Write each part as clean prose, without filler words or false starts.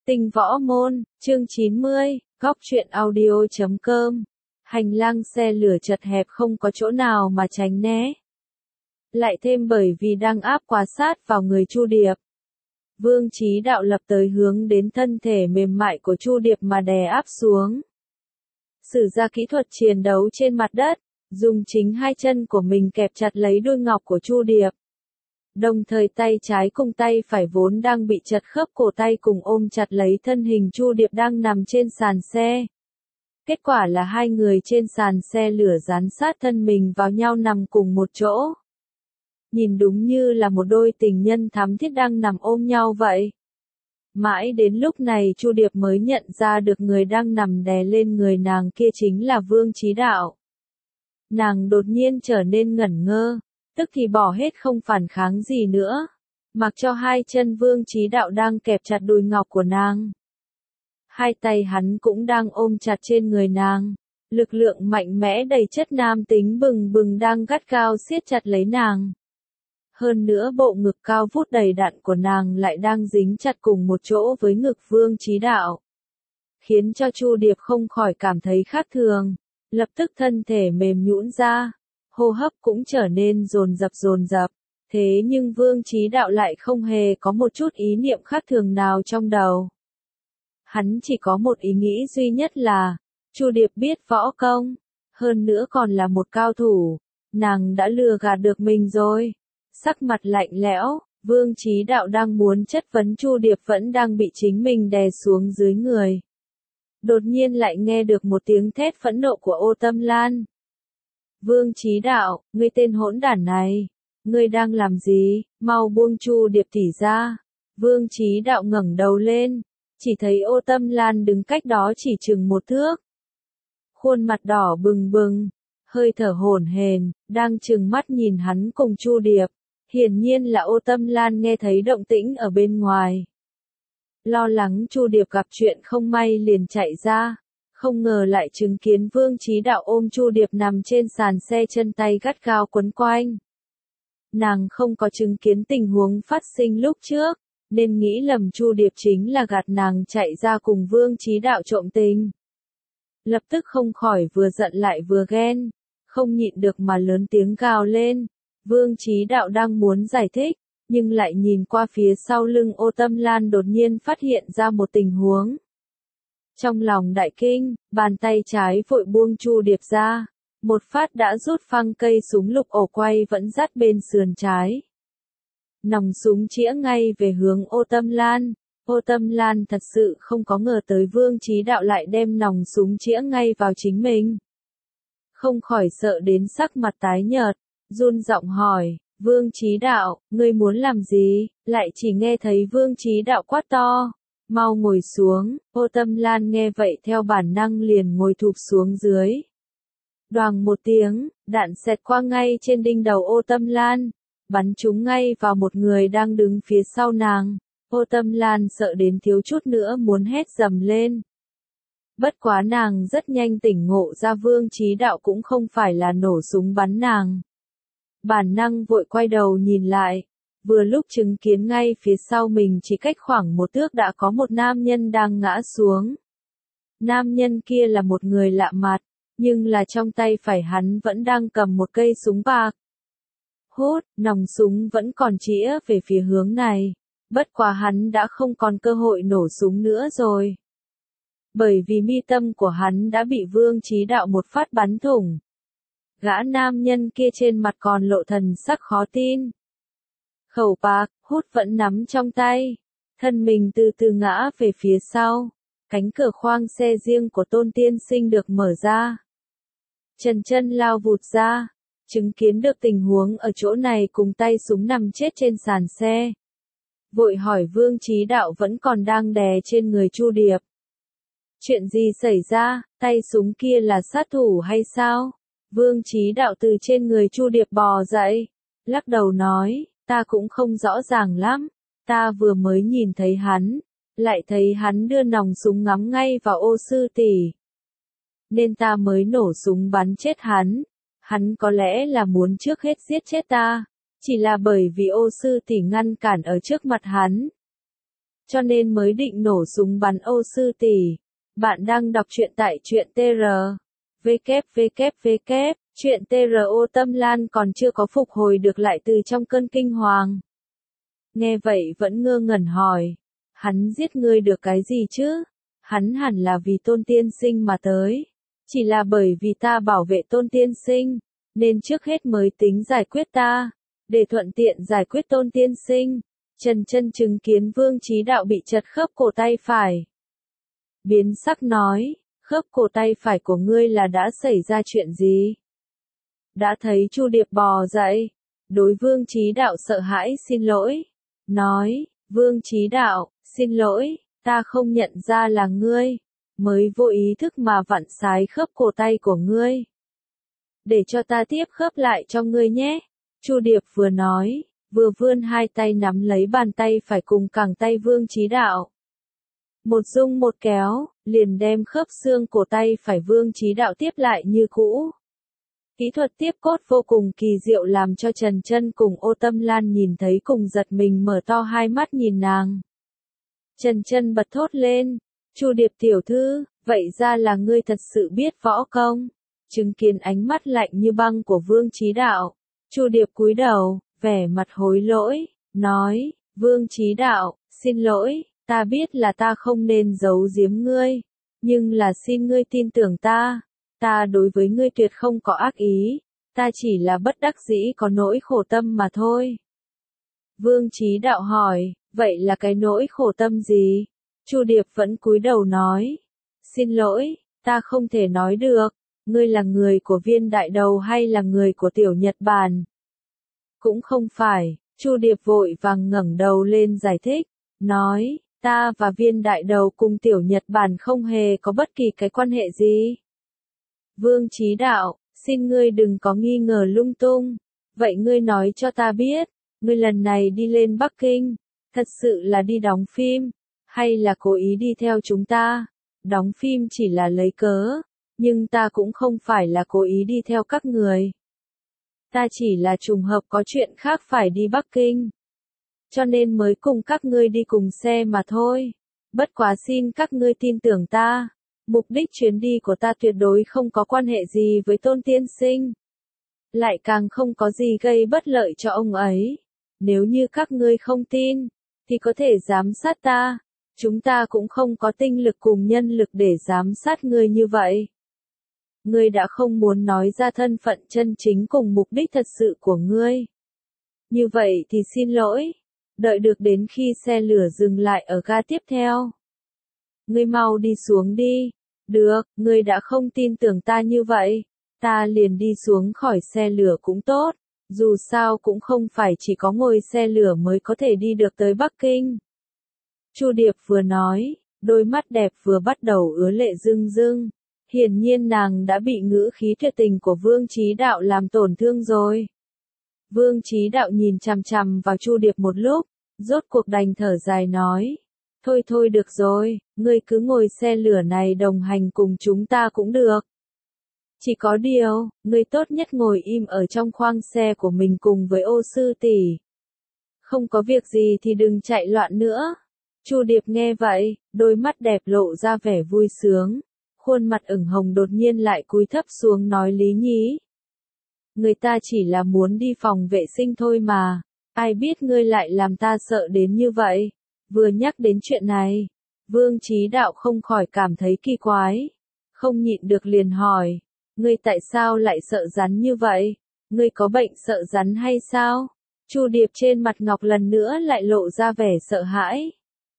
Tinh võ môn, chương 90, góc truyện audio.com. Hành lang xe lửa chật hẹp không có chỗ nào mà tránh né. Lại thêm bởi vì đang áp quá sát vào người Chu Điệp. Vương Chí Đạo lập tới hướng đến thân thể mềm mại của Chu Điệp mà đè áp xuống. Sử ra kỹ thuật chiến đấu trên mặt đất, dùng chính hai chân của mình kẹp chặt lấy đuôi ngọc của Chu Điệp. Đồng thời tay trái cùng tay phải vốn đang bị chật khớp cổ tay cùng ôm chặt lấy thân hình Chu Điệp đang nằm trên sàn xe. Kết quả là hai người trên sàn xe lửa dán sát thân mình vào nhau nằm cùng một chỗ. Nhìn đúng như là một đôi tình nhân thắm thiết đang nằm ôm nhau vậy. Mãi đến lúc này Chu Điệp mới nhận ra được người đang nằm đè lên người nàng kia chính là Vương Chí Đạo. Nàng đột nhiên trở nên ngẩn ngơ, tức thì bỏ hết không phản kháng gì nữa, mặc cho hai chân Vương Chí Đạo đang kẹp chặt đùi ngọc của nàng. Hai tay hắn cũng đang ôm chặt trên người nàng, lực lượng mạnh mẽ đầy chất nam tính bừng bừng đang gắt gao siết chặt lấy nàng. Hơn nữa bộ ngực cao vút đầy đặn của nàng lại đang dính chặt cùng một chỗ với ngực Vương Chí Đạo, khiến cho Chu Điệp không khỏi cảm thấy khác thường, lập tức thân thể mềm nhũn ra, hô hấp cũng trở nên dồn dập. Thế nhưng Vương Chí Đạo lại không hề có một chút ý niệm khác thường nào trong đầu. Hắn chỉ có một ý nghĩ duy nhất là, Chu Điệp biết võ công, hơn nữa còn là một cao thủ, nàng đã lừa gạt được mình rồi. Sắc mặt lạnh lẽo, Vương Chí Đạo đang muốn chất vấn Chu Điệp vẫn đang bị chính mình đè xuống dưới người. Đột nhiên lại nghe được một tiếng thét phẫn nộ của Ô Tâm Lan. Vương Chí Đạo, ngươi tên hỗn đản này, ngươi đang làm gì, mau buông Chu Điệp tỷ ra. Vương Chí Đạo ngẩng đầu lên, chỉ thấy Ô Tâm Lan đứng cách đó chỉ chừng một thước. Khuôn mặt đỏ bừng bừng, hơi thở hổn hển, đang trừng mắt nhìn hắn cùng Chu Điệp. Hiển nhiên là Ô Tâm Lan nghe thấy động tĩnh ở bên ngoài. Lo lắng Chu Điệp gặp chuyện không may liền chạy ra, không ngờ lại chứng kiến Vương Chí Đạo ôm Chu Điệp nằm trên sàn xe chân tay gắt gao quấn quanh. Nàng không có chứng kiến tình huống phát sinh lúc trước, nên nghĩ lầm Chu Điệp chính là gạt nàng chạy ra cùng Vương Chí Đạo trộm tình. Lập tức không khỏi vừa giận lại vừa ghen, không nhịn được mà lớn tiếng gào lên. Vương Chí Đạo đang muốn giải thích, nhưng lại nhìn qua phía sau lưng Ô Tâm Lan đột nhiên phát hiện ra một tình huống. Trong lòng đại kinh, bàn tay trái vội buông Chu Điệp ra, một phát đã rút phăng cây súng lục ổ quay vẫn dắt bên sườn trái. Nòng súng chĩa ngay về hướng Ô Tâm Lan. Ô Tâm Lan thật sự không có ngờ tới Vương Chí Đạo lại đem nòng súng chĩa ngay vào chính mình. Không khỏi sợ đến sắc mặt tái nhợt, run giọng hỏi, Vương Chí Đạo, ngươi muốn làm gì? Lại chỉ nghe thấy Vương Chí Đạo quát to, mau ngồi xuống. Ô Tâm Lan nghe vậy theo bản năng liền ngồi thụp xuống dưới. Đoàng một tiếng, đạn xẹt qua ngay trên đỉnh đầu Ô Tâm Lan, bắn trúng ngay vào một người đang đứng phía sau nàng. Ô Tâm Lan sợ đến thiếu chút nữa muốn hét dầm lên. Bất quá nàng rất nhanh tỉnh ngộ ra Vương Chí Đạo cũng không phải là nổ súng bắn nàng. Bản năng vội quay đầu nhìn lại, vừa lúc chứng kiến ngay phía sau mình chỉ cách khoảng một thước đã có một nam nhân đang ngã xuống. Nam nhân kia là một người lạ mặt, nhưng là trong tay phải hắn vẫn đang cầm một cây súng bạc. Hốt, nòng súng vẫn còn chĩa về phía hướng này, bất quá hắn đã không còn cơ hội nổ súng nữa rồi. Bởi vì mi tâm của hắn đã bị Vương Chí Đạo một phát bắn thủng. Gã nam nhân kia trên mặt còn lộ thần sắc khó tin. Khẩu bạc, hút vẫn nắm trong tay. Thân mình từ từ ngã về phía sau. Cánh cửa khoang xe riêng của Tôn Tiên Sinh được mở ra. Trần Chân lao vụt ra. Chứng kiến được tình huống ở chỗ này cùng tay súng nằm chết trên sàn xe. Vội hỏi Vương Chí Đạo vẫn còn đang đè trên người Chu Điệp. Chuyện gì xảy ra, tay súng kia là sát thủ hay sao? Vương Chí Đạo từ trên người Chu Điệp bò dậy, lắc đầu nói, ta cũng không rõ ràng lắm, ta vừa mới nhìn thấy hắn, lại thấy hắn đưa nòng súng ngắm ngay vào Ô sư tỷ. Nên ta mới nổ súng bắn chết hắn có lẽ là muốn trước hết giết chết ta, chỉ là bởi vì Ô sư tỷ ngăn cản ở trước mặt hắn. cho nên mới định nổ súng bắn Ô Sư Tỷ. Bạn đang đọc truyện tại truyện TR. www. Truyện TR. Ô Tâm Lan còn chưa có phục hồi được lại từ trong cơn kinh hoàng. Nghe vậy vẫn ngơ ngẩn hỏi. Hắn giết ngươi được cái gì chứ? Hắn hẳn là vì Tôn tiên sinh mà tới. Chỉ là bởi vì ta bảo vệ Tôn tiên sinh, nên trước hết mới tính giải quyết ta, để thuận tiện giải quyết Tôn tiên sinh. Trần Chân chứng kiến Vương Chí Đạo bị chật khớp cổ tay phải. Biến sắc nói, khớp cổ tay phải của ngươi là đã xảy ra chuyện gì? Đã thấy Chu Điệp bò dậy, đối Vương Chí Đạo sợ hãi xin lỗi, nói, Vương Chí Đạo, xin lỗi, ta không nhận ra là ngươi, mới vô ý thức mà vặn sái khớp cổ tay của ngươi. Để cho ta tiếp khớp lại cho ngươi nhé. Chu Điệp vừa nói, vừa vươn hai tay nắm lấy bàn tay phải cùng cẳng tay Vương Chí Đạo. Một rung một kéo, liền đem khớp xương cổ tay phải Vương Chí Đạo tiếp lại như cũ. Kỹ thuật tiếp cốt vô cùng kỳ diệu làm cho Trần Chân cùng Ô Tâm Lan nhìn thấy cùng giật mình mở to hai mắt nhìn nàng. Trần Chân bật thốt lên, Chu Điệp tiểu thư, vậy ra là ngươi thật sự biết võ công. Chứng kiến ánh mắt lạnh như băng của Vương Chí Đạo, Chu Điệp cúi đầu, vẻ mặt hối lỗi, nói, Vương Chí Đạo, xin lỗi, ta biết là ta không nên giấu giếm ngươi, nhưng là xin ngươi tin tưởng ta đối với ngươi tuyệt không có ác ý, ta chỉ là bất đắc dĩ có nỗi khổ tâm mà thôi. Vương Chí Đạo hỏi, vậy là cái nỗi khổ tâm gì? Chu Điệp vẫn cúi đầu nói, xin lỗi, ta không thể nói được, ngươi là người của Viên Đại Đầu hay là người của Tiểu Nhật Bản? Cũng không phải, Chu Điệp vội vàng ngẩng đầu lên giải thích, nói, ta và Viên Đại Đầu cùng Tiểu Nhật Bản không hề có bất kỳ cái quan hệ gì. Vương Chí Đạo, xin ngươi đừng có nghi ngờ lung tung, vậy ngươi nói cho ta biết, ngươi lần này đi lên Bắc Kinh, thật sự là đi đóng phim, hay là cố ý đi theo chúng ta? Đóng phim chỉ là lấy cớ, nhưng ta cũng không phải là cố ý đi theo các người. Ta chỉ là trùng hợp có chuyện khác phải đi Bắc Kinh, cho nên mới cùng các ngươi đi cùng xe mà thôi. Bất quá xin các ngươi tin tưởng ta, mục đích chuyến đi của ta tuyệt đối không có quan hệ gì với Tôn tiên sinh, lại càng không có gì gây bất lợi cho ông ấy. Nếu như các ngươi không tin, thì có thể giám sát ta, chúng ta cũng không có tinh lực cùng nhân lực để giám sát ngươi như vậy. Ngươi đã không muốn nói ra thân phận chân chính cùng mục đích thật sự của ngươi. Như vậy thì xin lỗi, đợi được đến khi xe lửa dừng lại ở ga tiếp theo. Ngươi mau đi xuống đi. Được, ngươi đã không tin tưởng ta như vậy, ta liền đi xuống khỏi xe lửa cũng tốt, dù sao cũng không phải chỉ có ngồi xe lửa mới có thể đi được tới Bắc Kinh. Chu Điệp vừa nói, đôi mắt đẹp vừa bắt đầu ứa lệ rưng rưng, hiển nhiên nàng đã bị ngữ khí tuyệt tình của Vương Chí Đạo làm tổn thương rồi. Vương Chí Đạo nhìn chằm chằm vào Chu Điệp một lúc, rốt cuộc đành thở dài nói. Thôi được rồi, ngươi cứ ngồi xe lửa này đồng hành cùng chúng ta cũng được. Chỉ có điều, ngươi tốt nhất ngồi im ở trong khoang xe của mình cùng với Ô Sư tỷ. Không có việc gì thì đừng chạy loạn nữa. Chu Điệp nghe vậy, đôi mắt đẹp lộ ra vẻ vui sướng, khuôn mặt ửng hồng đột nhiên lại cúi thấp xuống nói Lý Nhí. Người ta chỉ là muốn đi phòng vệ sinh thôi mà, ai biết ngươi lại làm ta sợ đến như vậy. Vừa nhắc đến chuyện này, Vương Chí Đạo không khỏi cảm thấy kỳ quái, không nhịn được liền hỏi, ngươi tại sao lại sợ rắn như vậy? Ngươi có bệnh sợ rắn hay sao? Chu Điệp trên mặt ngọc lần nữa lại lộ ra vẻ sợ hãi.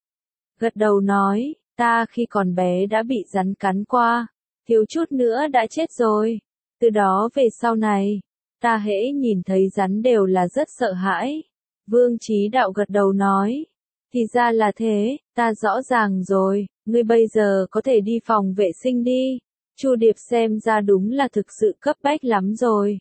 Gật đầu nói, ta khi còn bé đã bị rắn cắn qua, thiếu chút nữa đã chết rồi. Từ đó về sau này, ta hễ nhìn thấy rắn đều là rất sợ hãi. Vương Chí Đạo gật đầu nói. Thì ra là thế, ta rõ ràng rồi, ngươi bây giờ có thể đi phòng vệ sinh đi. Chu Điệp xem ra đúng là thực sự cấp bách lắm rồi.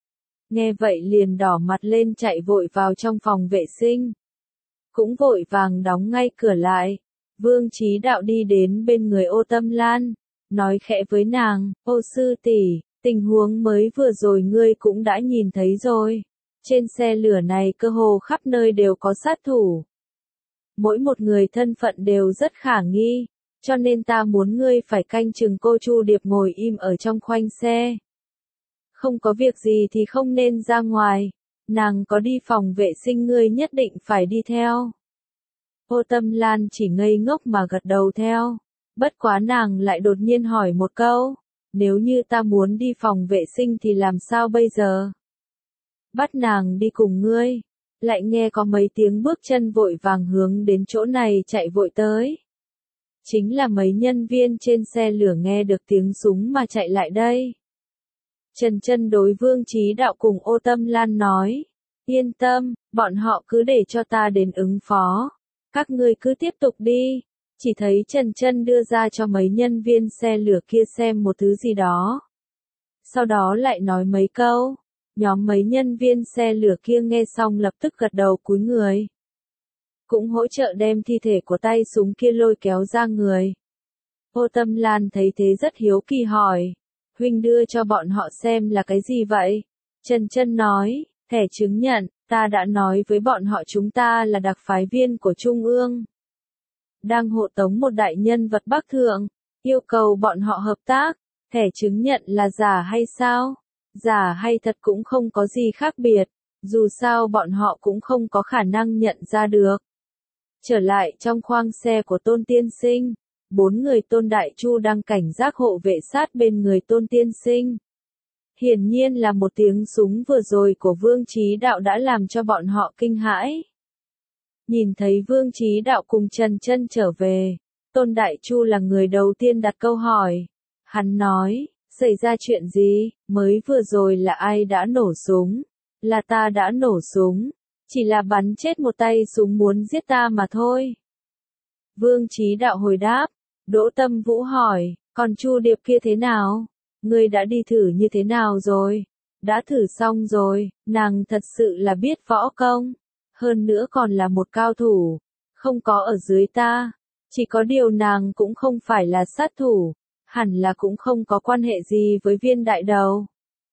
Nghe vậy liền đỏ mặt lên chạy vội vào trong phòng vệ sinh. Cũng vội vàng đóng ngay cửa lại. Vương Chí Đạo đi đến bên người Ô Tâm Lan, nói khẽ với nàng, Ô sư tỷ, tình huống mới vừa rồi ngươi cũng đã nhìn thấy rồi. Trên xe lửa này cơ hồ khắp nơi đều có sát thủ. mỗi một người thân phận đều rất khả nghi, cho nên ta muốn ngươi phải canh chừng cô Chu Điệp ngồi im ở trong khoanh xe. Không có việc gì thì không nên ra ngoài, nàng có đi phòng vệ sinh ngươi nhất định phải đi theo. Ô Tâm Lan chỉ ngây ngốc mà gật đầu theo, bất quá nàng lại đột nhiên hỏi một câu, nếu như ta muốn đi phòng vệ sinh thì làm sao bây giờ? Bắt nàng đi cùng ngươi, lại nghe có mấy tiếng bước chân vội vàng hướng đến chỗ này chạy vội tới. Chính là mấy nhân viên trên xe lửa nghe được tiếng súng mà chạy lại đây. Trần Chân đối Vương Chí Đạo cùng Ô Tâm Lan nói, yên tâm, bọn họ cứ để cho ta đến ứng phó, các ngươi cứ tiếp tục đi. Chỉ thấy Trần Chân đưa ra cho mấy nhân viên xe lửa kia xem một thứ gì đó. Sau đó lại nói mấy câu, nhóm mấy nhân viên xe lửa kia nghe xong lập tức gật đầu cúi người. Cũng hỗ trợ đem thi thể của tay súng kia lôi kéo ra người. Ô Tâm Lan thấy thế rất hiếu kỳ hỏi, huynh đưa cho bọn họ xem là cái gì vậy? Trần Chân nói, thẻ chứng nhận, ta đã nói với bọn họ chúng ta là đặc phái viên của Trung ương. Đang hộ tống một đại nhân vật Bắc Thượng, yêu cầu bọn họ hợp tác, thẻ chứng nhận là giả hay sao? Giả hay thật cũng không có gì khác biệt, dù sao bọn họ cũng không có khả năng nhận ra được. Trở lại trong khoang xe của Tôn Tiên Sinh, 4 người Tôn Đại Chu đang cảnh giác hộ vệ sát bên người Tôn Tiên Sinh. Hiển nhiên là một tiếng súng vừa rồi của Vương Chí Đạo đã làm cho bọn họ kinh hãi. Nhìn thấy Vương Chí Đạo cùng Trần Chân trở về, Tôn Đại Chu là người đầu tiên đặt câu hỏi. Hắn nói, xảy ra chuyện gì, mới vừa rồi là ai đã nổ súng? Là ta đã nổ súng, chỉ là bắn chết một tay súng muốn giết ta mà thôi. Vương Chí Đạo hồi đáp, Đỗ Tâm Vũ hỏi, còn Chu Điệp kia thế nào? Ngươi đã đi thử như thế nào rồi? Đã thử xong rồi, nàng thật sự là biết võ công. Hơn nữa còn là một cao thủ, không có ở dưới ta, chỉ có điều nàng cũng không phải là sát thủ, hẳn là cũng không có quan hệ gì với Viên đại đầu.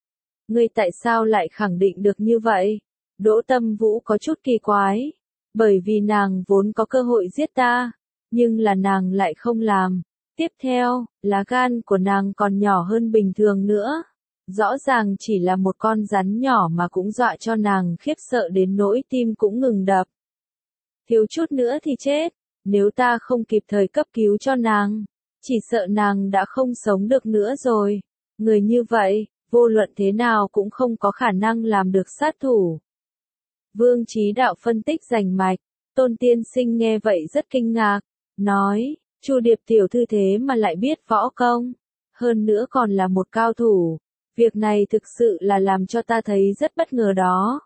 Ngươi tại sao lại khẳng định được như vậy? Đỗ Tâm Vũ có chút kỳ quái, bởi vì nàng vốn có cơ hội giết ta, nhưng là nàng lại không làm. Tiếp theo, lá gan của nàng còn nhỏ hơn bình thường nữa. Rõ ràng chỉ là một con rắn nhỏ mà cũng dọa cho nàng khiếp sợ đến nỗi tim cũng ngừng đập. Thiếu chút nữa thì chết, nếu ta không kịp thời cấp cứu cho nàng, chỉ sợ nàng đã không sống được nữa rồi. Người như vậy, vô luận thế nào cũng không có khả năng làm được sát thủ. Vương Chí Đạo phân tích rành mạch, Tôn Tiên Sinh nghe vậy rất kinh ngạc, nói, Chu Điệp tiểu thư thế mà lại biết võ công, hơn nữa còn là một cao thủ. Việc này thực sự là làm cho ta thấy rất bất ngờ đó.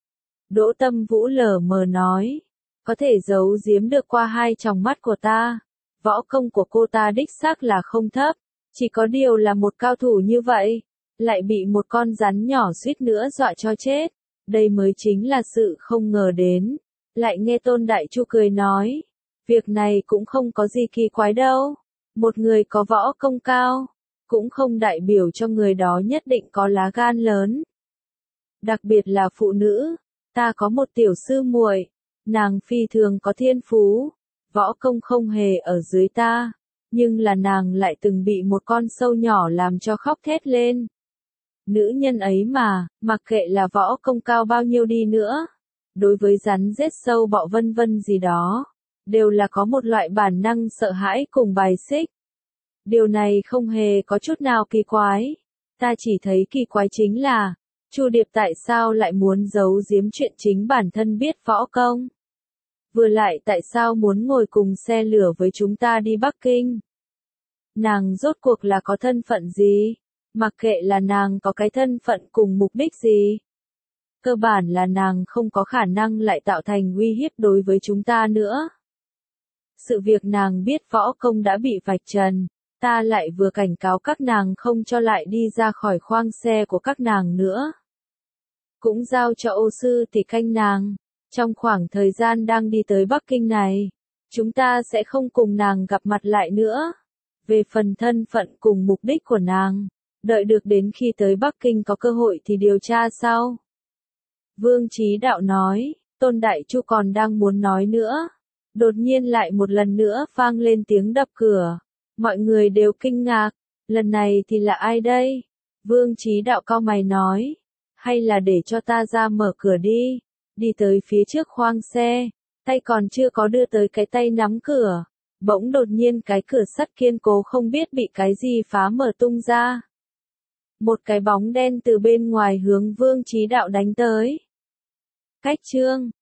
Đỗ Tâm Vũ lờ mờ nói, có thể giấu giếm được qua hai tròng mắt của ta. Võ công của cô ta đích xác là không thấp, chỉ có điều là một cao thủ như vậy, lại bị một con rắn nhỏ suýt nữa dọa cho chết. Đây mới chính là sự không ngờ đến. Lại nghe Tôn Đại Chu cười nói, việc này cũng không có gì kỳ quái đâu. Một người có võ công cao, cũng không đại biểu cho người đó nhất định có lá gan lớn. Đặc biệt là phụ nữ, ta có một tiểu sư muội, nàng phi thường có thiên phú, võ công không hề ở dưới ta, nhưng là nàng lại từng bị một con sâu nhỏ làm cho khóc thét lên. Nữ nhân ấy mà, mặc kệ là võ công cao bao nhiêu đi nữa, đối với rắn rết sâu bọ vân vân gì đó, đều là có một loại bản năng sợ hãi cùng bài xích. Điều này không hề có chút nào kỳ quái. Ta chỉ thấy kỳ quái chính là, Chu Điệp tại sao lại muốn giấu giếm chuyện chính bản thân biết võ công? Vừa lại tại sao muốn ngồi cùng xe lửa với chúng ta đi Bắc Kinh? Nàng rốt cuộc là có thân phận gì? Mặc kệ là nàng có cái thân phận cùng mục đích gì? Cơ bản là nàng không có khả năng lại tạo thành uy hiếp đối với chúng ta nữa. Sự việc nàng biết võ công đã bị vạch trần. Ta lại vừa cảnh cáo các nàng không cho lại đi ra khỏi khoang xe của các nàng nữa. Cũng giao cho ô sư tỷ canh nàng. Trong khoảng thời gian đang đi tới Bắc Kinh này, chúng ta sẽ không cùng nàng gặp mặt lại nữa. Về phần thân phận cùng mục đích của nàng, đợi được đến khi tới Bắc Kinh có cơ hội thì điều tra sau. Vương Chí Đạo nói, Tôn Đại Chu còn đang muốn nói nữa. Đột nhiên lại một lần nữa vang lên tiếng đập cửa. Mọi người đều kinh ngạc. Lần này thì là ai đây? Vương Chí Đạo cau mày nói. Hay là để cho ta ra mở cửa đi. Đi tới phía trước khoang xe. Tay còn chưa có đưa tới cái tay nắm cửa. Bỗng đột nhiên cái cửa sắt kiên cố không biết bị cái gì phá mở tung ra. Một cái bóng đen từ bên ngoài hướng Vương Chí Đạo đánh tới. Cách chương